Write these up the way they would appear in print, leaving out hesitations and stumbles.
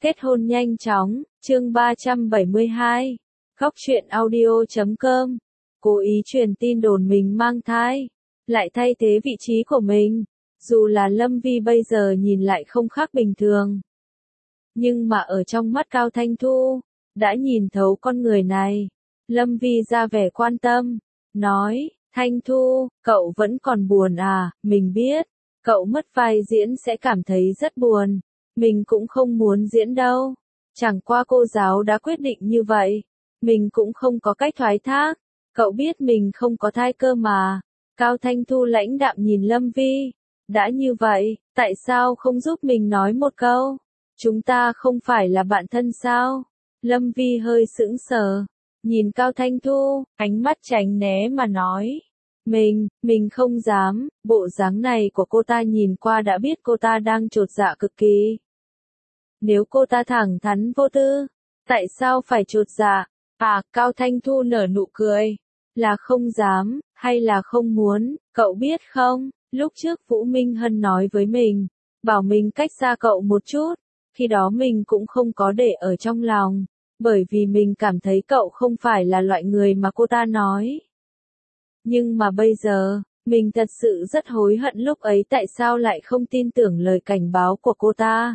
Kết hôn nhanh chóng, chương 372. Góc truyện audio.com. Cố ý truyền tin đồn mình mang thai, lại thay thế vị trí của mình. Dù là Lâm Vi bây giờ nhìn lại không khác bình thường, nhưng mà ở trong mắt Cao Thanh Thu, đã nhìn thấu con người này. Lâm Vi ra vẻ quan tâm, nói, Thanh Thu, cậu vẫn còn buồn à, mình biết, cậu mất vai diễn sẽ cảm thấy rất buồn. Mình cũng không muốn diễn đâu. Chẳng qua cô giáo đã quyết định như vậy. Mình cũng không có cách thoái thác. Cậu biết mình không có thai cơ mà. Cao Thanh Thu lãnh đạm nhìn Lâm Vi. Đã như vậy, tại sao không giúp mình nói một câu? Chúng ta không phải là bạn thân sao? Lâm Vi hơi sững sờ. Nhìn Cao Thanh Thu, ánh mắt tránh né mà nói. Mình không dám, bộ dáng này của cô ta nhìn qua đã biết cô ta đang chột dạ cực kỳ. Nếu cô ta thẳng thắn vô tư, tại sao phải chột dạ? À, Cao Thanh Thu nở nụ cười. Là không dám, hay là không muốn, cậu biết không, lúc trước Vũ Minh Hân nói với mình, bảo mình cách xa cậu một chút, khi đó mình cũng không có để ở trong lòng, bởi vì mình cảm thấy cậu không phải là loại người mà cô ta nói. Nhưng mà bây giờ, mình thật sự rất hối hận lúc ấy tại sao lại không tin tưởng lời cảnh báo của cô ta.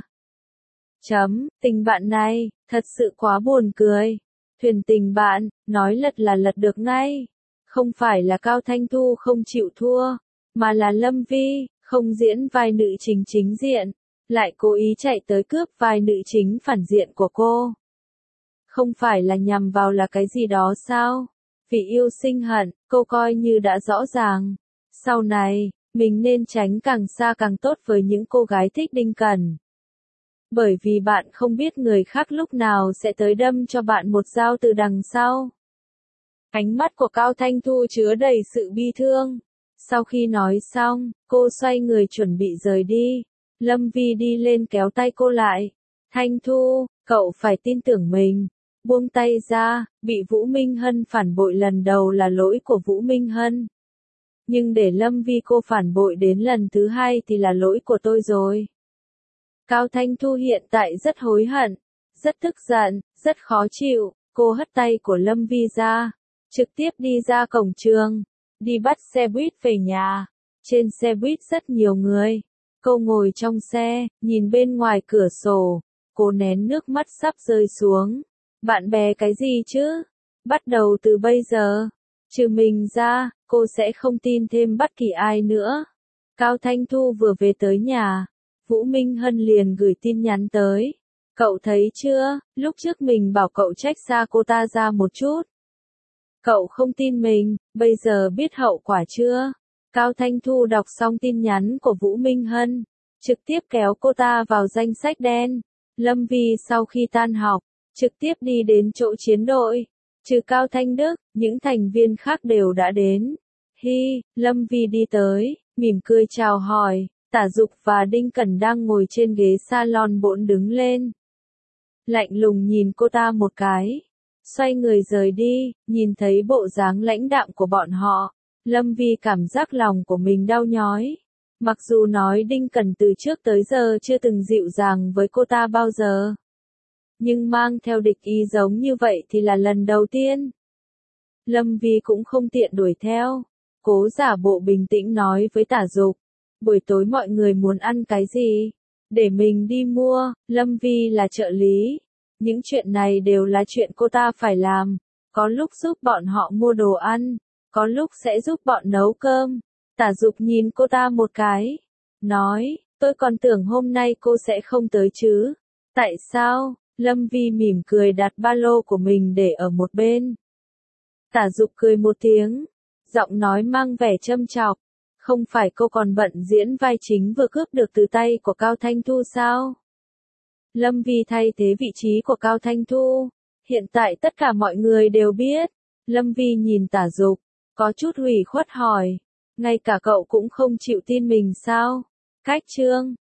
Tình bạn này, thật sự quá buồn cười. Thuyền tình bạn, nói lật là lật được ngay. Không phải là Cao Thanh Thu không chịu thua, mà là Lâm Vi, không diễn vai nữ chính chính diện, lại cố ý chạy tới cướp vai nữ chính phản diện của cô. Không phải là nhằm vào là cái gì đó sao? Vì yêu sinh hận, cô coi như đã rõ ràng. Sau này, mình nên tránh càng xa càng tốt với những cô gái thích đinh cẩn. Bởi vì bạn không biết người khác lúc nào sẽ tới đâm cho bạn một dao từ đằng sau. Ánh mắt của Cao Thanh Thu chứa đầy sự bi thương. Sau khi nói xong, cô xoay người chuẩn bị rời đi. Lâm Vi đi lên kéo tay cô lại. Thanh Thu, cậu phải tin tưởng mình. Buông tay ra, bị Vũ Minh Hân phản bội lần đầu là lỗi của Vũ Minh Hân. Nhưng để Lâm Vi cô phản bội đến lần thứ hai thì là lỗi của tôi rồi. Cao Thanh Thu hiện tại rất hối hận, rất tức giận, rất khó chịu, cô hất tay của Lâm Vi ra, trực tiếp đi ra cổng trường, đi bắt xe buýt về nhà. Trên xe buýt rất nhiều người, cô ngồi trong xe, nhìn bên ngoài cửa sổ, cô nén nước mắt sắp rơi xuống. Bạn bè cái gì chứ? Bắt đầu từ bây giờ, trừ mình ra, cô sẽ không tin thêm bất kỳ ai nữa. Cao Thanh Thu vừa về tới nhà, Vũ Minh Hân liền gửi tin nhắn tới. Cậu thấy chưa, lúc trước mình bảo cậu trách xa cô ta ra một chút. Cậu không tin mình, bây giờ biết hậu quả chưa? Cao Thanh Thu đọc xong tin nhắn của Vũ Minh Hân, trực tiếp kéo cô ta vào danh sách đen. Lâm Vi sau khi tan học, trực tiếp đi đến chỗ chiến đội. Trừ Cao Thanh Đức, những thành viên khác đều đã đến. Lâm Vi đi tới, mỉm cười chào hỏi. Tả Dục và Đinh Cẩn đang ngồi trên ghế salon bỗng đứng lên. Lạnh lùng nhìn cô ta một cái. Xoay người rời đi, nhìn thấy bộ dáng lãnh đạm của bọn họ. Lâm Vi cảm giác lòng của mình đau nhói. Mặc dù nói Đinh Cẩn từ trước tới giờ chưa từng dịu dàng với cô ta bao giờ. Nhưng mang theo địch ý giống như vậy thì là lần đầu tiên. Lâm Vi cũng không tiện đuổi theo. Cố giả bộ bình tĩnh nói với Tả Dục. Buổi tối mọi người muốn ăn cái gì? Để mình đi mua, Lâm Vi là trợ lý. Những chuyện này đều là chuyện cô ta phải làm. Có lúc giúp bọn họ mua đồ ăn, có lúc sẽ giúp bọn nấu cơm. Tả Dục nhìn cô ta một cái. Nói, tôi còn tưởng hôm nay cô sẽ không tới chứ. Tại sao? Lâm Vi mỉm cười đặt ba lô của mình để ở một bên. Tả Dục cười một tiếng, giọng nói mang vẻ châm chọc. Không phải cô còn bận diễn vai chính vừa cướp được từ tay của Cao Thanh Thu sao? Lâm Vi thay thế vị trí của Cao Thanh Thu. Hiện tại tất cả mọi người đều biết. Lâm Vi nhìn Tả Dục, có chút ủy khuất hỏi. Ngay cả cậu cũng không chịu tin mình sao? Cách chương